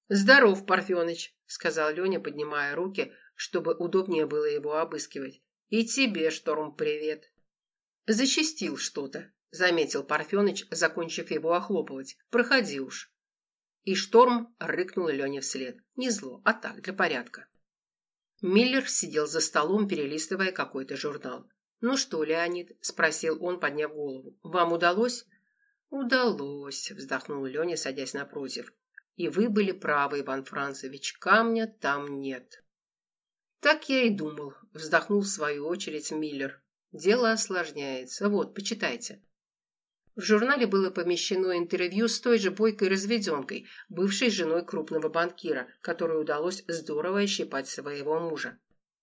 «Здоров, Парфеныч», — сказал Леня, поднимая руки, чтобы удобнее было его обыскивать. «И тебе, Шторм, привет». «Зачастил что-то», — заметил Парфеныч, закончив его охлопывать. «Проходи уж». И Шторм рыкнул Лене вслед. Не зло, а так, для порядка. Миллер сидел за столом, перелистывая какой-то журнал. «Ну что, Леонид?» – спросил он, подняв голову. «Вам удалось?» «Удалось», – вздохнул Леня, садясь напротив. «И вы были правы, Иван Францевич, камня там нет». «Так я и думал», – вздохнул в свою очередь Миллер. «Дело осложняется. Вот, почитайте». В журнале было помещено интервью с той же бойкой разведенкой, бывшей женой крупного банкира, которой удалось здорово ощипать своего мужа.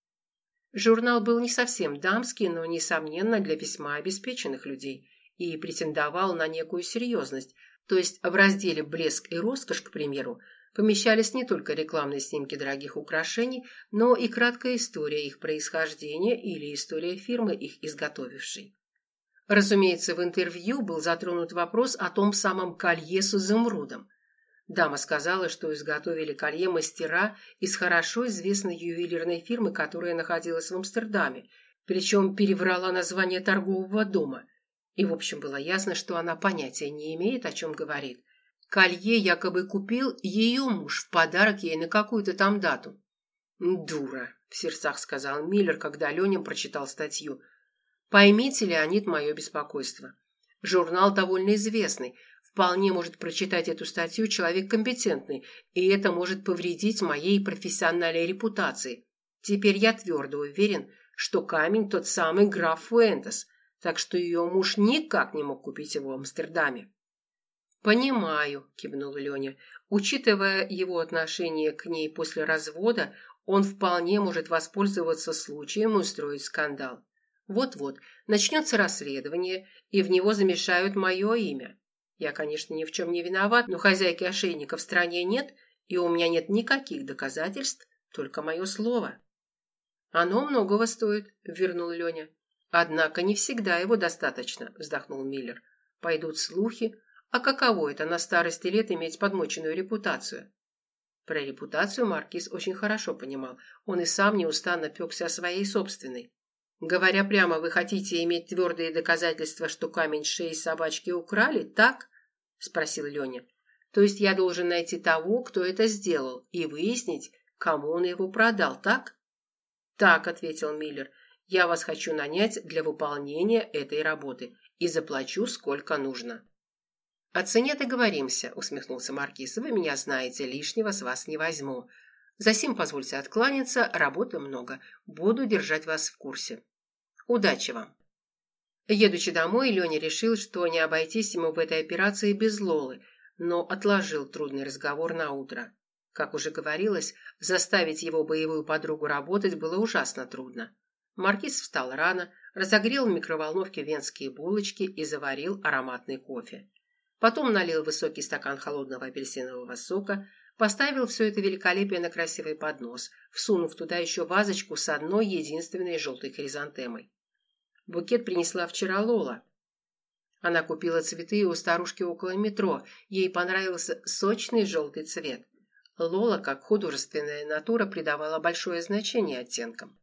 Журнал был не совсем дамский, но, несомненно, для весьма обеспеченных людей и претендовал на некую серьезность. То есть в разделе «Блеск и роскошь», к примеру, помещались не только рекламные снимки дорогих украшений, но и краткая история их происхождения или история фирмы, их изготовившей. Разумеется, в интервью был затронут вопрос о том самом колье с изумрудом. Дама сказала, что изготовили колье мастера из хорошо известной ювелирной фирмы, которая находилась в Амстердаме, причем переврала название торгового дома. И, в общем, было ясно, что она понятия не имеет, о чем говорит. Колье якобы купил ее муж в подарок ей на какую-то там дату. «Дура», – в сердцах сказал Миллер, когда Леня прочитал статью. «Поймите, Леонид, мое беспокойство. Журнал довольно известный. Вполне может прочитать эту статью человек компетентный, и это может повредить моей профессиональной репутации. Теперь я твердо уверен, что камень тот самый граф Фуэнтес, так что ее муж никак не мог купить его в Амстердаме». «Понимаю», – кивнул Леня. «Учитывая его отношение к ней после развода, он вполне может воспользоваться случаем и устроить скандал. Вот-вот, начнется расследование, и в него замешают мое имя. Я, конечно, ни в чем не виноват, но хозяйки ошейника в стране нет, и у меня нет никаких доказательств, только мое слово». «Оно многого стоит», – вернул Леня. «Однако не всегда его достаточно», – вздохнул Миллер. «Пойдут слухи. А каково это на старости лет иметь подмоченную репутацию?» Про репутацию маркиз очень хорошо понимал. Он и сам неустанно пекся о своей собственной. «Говоря прямо, вы хотите иметь твердые доказательства, что камень с шеи собачки украли, так?» – спросил Леня. «То есть я должен найти того, кто это сделал, и выяснить, кому он его продал, так?» «Так», – ответил Миллер, – «я вас хочу нанять для выполнения этой работы и заплачу сколько нужно». «О цене договоримся», – усмехнулся маркиз. «Вы меня знаете, лишнего с вас не возьму. Засим позвольте откланяться, работы много. Буду держать вас в курсе. Удачи вам». Едучи домой, Леня решил, что не обойтись ему в этой операции без Лолы, но отложил трудный разговор на утро. Как уже говорилось, заставить его боевую подругу работать было ужасно трудно. Маркиз встал рано, разогрел в микроволновке венские булочки и заварил ароматный кофе. Потом налил высокий стакан холодного апельсинового сока, поставил все это великолепие на красивый поднос, всунув туда еще вазочку с одной единственной желтой хризантемой. Букет принесла вчера Лола. Она купила цветы у старушки около метро, ей понравился сочный желтый цвет. Лола, как художественная натура, придавала большое значение оттенкам.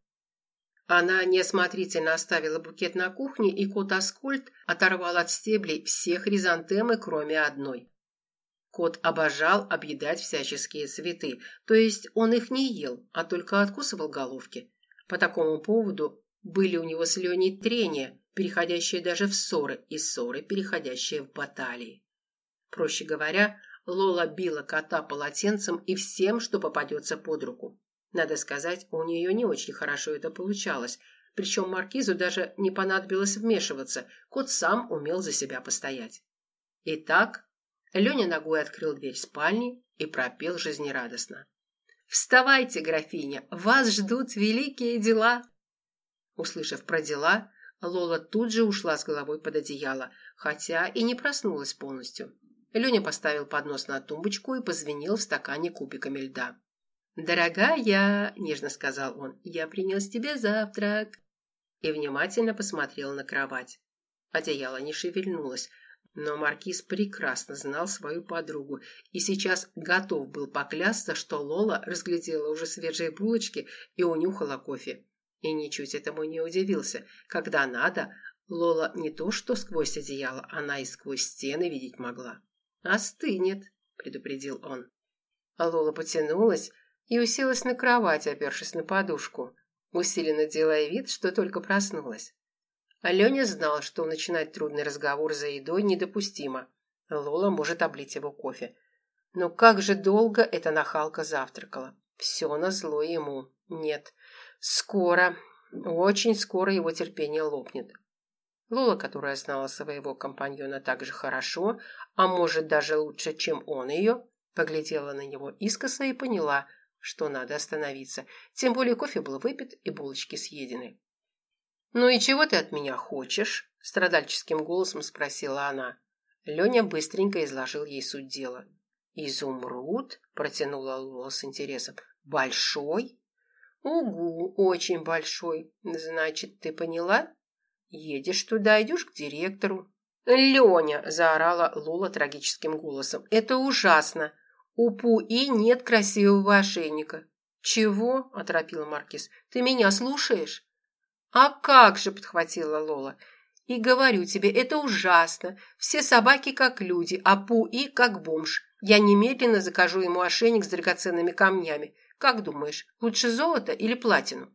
Она неосмотрительно оставила букет на кухне, и кот Аскольд оторвал от стеблей все хризантемы, кроме одной. Кот обожал объедать всяческие цветы, то есть он их не ел, а только откусывал головки. По такому поводу были у него с Леней трения, переходящие даже в ссоры, и ссоры, переходящие в баталии. Проще говоря, Лола била кота полотенцем и всем, что попадется под руку. Надо сказать, у нее не очень хорошо это получалось, причем маркизу даже не понадобилось вмешиваться, кот сам умел за себя постоять. Итак, Леня ногой открыл дверь спальни и пропел жизнерадостно: «Вставайте, графиня, вас ждут великие дела!» Услышав про дела, Лола тут же ушла с головой под одеяло, хотя и не проснулась полностью. Леня поставил поднос на тумбочку и позвенел в стакане кубиками льда. «Дорогая», – нежно сказал он, – «я принес тебе завтрак». И внимательно посмотрел на кровать. Одеяло не шевельнулось, Но маркиз прекрасно знал свою подругу и сейчас готов был поклясться, что Лола разглядела уже свежие булочки и унюхала кофе. И ничуть этому не удивился. Когда надо, Лола не то что сквозь одеяло, она и сквозь стены видеть могла. «Остынет», — предупредил он. А Лола потянулась и уселась на кровать, опершись на подушку, усиленно делая вид, что только проснулась. Леня знал, что начинать трудный разговор за едой недопустимо. Лола может облить его кофе. Но как же долго эта нахалка завтракала. Все назло ему. Нет, скоро, очень скоро его терпение лопнет. Лола, которая знала своего компаньона так же хорошо, а может даже лучше, чем он ее, поглядела на него искоса и поняла, что надо остановиться. Тем более кофе был выпит и булочки съедены. «Ну и чего ты от меня хочешь?» – страдальческим голосом спросила она. Леня быстренько изложил ей суть дела. «Изумруд?» – протянула Лола с интересом. «Большой?» «Угу, очень большой. Значит, ты поняла? Едешь туда, идешь к директору». «Леня!» – заорала Лола трагическим голосом. «Это ужасно! У Пуи нет красивого ошейника». «Чего?» – оторопила маркиз. «Ты меня слушаешь?» «А как же!» – подхватила Лола. «И говорю тебе, это ужасно. Все собаки как люди, а Пуи как бомж. Я немедленно закажу ему ошейник с драгоценными камнями. Как думаешь, лучше золото или платину?»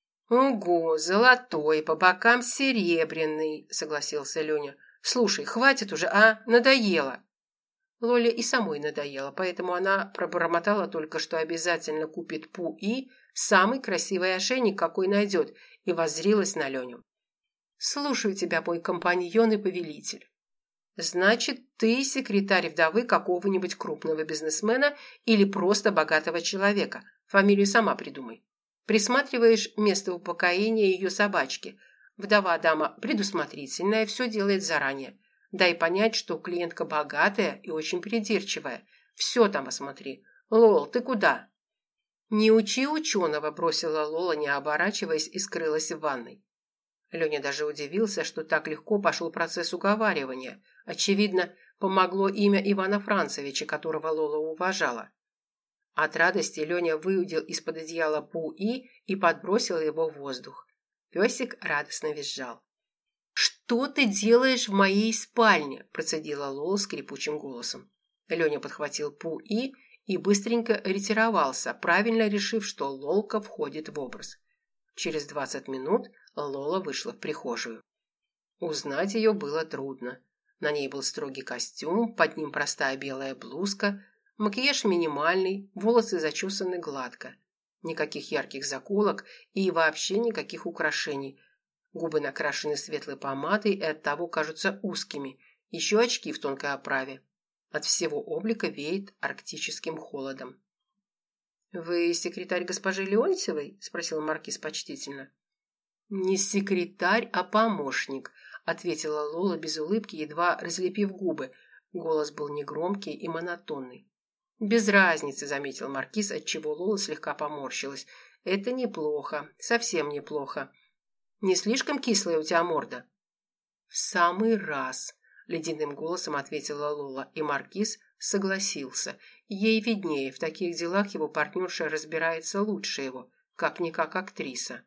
«Ого, золотой, по бокам серебряный», – согласился Леня. «Слушай, хватит уже, а? Надоело». Лоле и самой надоело, поэтому она пробормотала только, что обязательно купит Пуи самый красивый ошейник, какой найдет, и воззрилась на Леню. «Слушаю тебя, мой компаньон и повелитель. Значит, ты секретарь вдовы какого-нибудь крупного бизнесмена или просто богатого человека. Фамилию сама придумай. Присматриваешь место упокоения ее собачки. Вдова дама предусмотрительная, все делает заранее. Дай понять, что клиентка богатая и очень придирчивая. Все там осмотри. Лол, ты куда?» «Не учи ученого», – бросила Лола, не оборачиваясь, и скрылась в ванной. Леня даже удивился, что так легко пошел процесс уговаривания. Очевидно, помогло имя Ивана Францевича, которого Лола уважала. От радости Леня выудил из-под одеяла Пуи и подбросил его в воздух. Песик радостно визжал. «Что ты делаешь в моей спальне?» – процедила Лола скрипучим голосом. Леня подхватил Пуи и быстренько ретировался, правильно решив, что Лолка входит в образ. Через 20 минут Лола вышла в прихожую. Узнать ее было трудно. На ней был строгий костюм, под ним простая белая блузка, макияж минимальный, волосы зачесаны гладко. Никаких ярких заколок и вообще никаких украшений. Губы накрашены светлой помадой и оттого кажутся узкими, еще очки в тонкой оправе. От всего облика веет арктическим холодом. «Вы секретарь госпожи Леонтьевой?» – спросил маркиз почтительно. «Не секретарь, а помощник», – ответила Лола без улыбки, едва разлепив губы. Голос был негромкий и монотонный. «Без разницы», – заметил маркиз, отчего Лола слегка поморщилась. «Это неплохо, совсем неплохо. Не слишком кислая у тебя морда?» «В самый раз», – ледяным голосом ответила Лола, и маркиз согласился. Ей виднее, в таких делах его партнерша разбирается лучше его, как-никак актриса.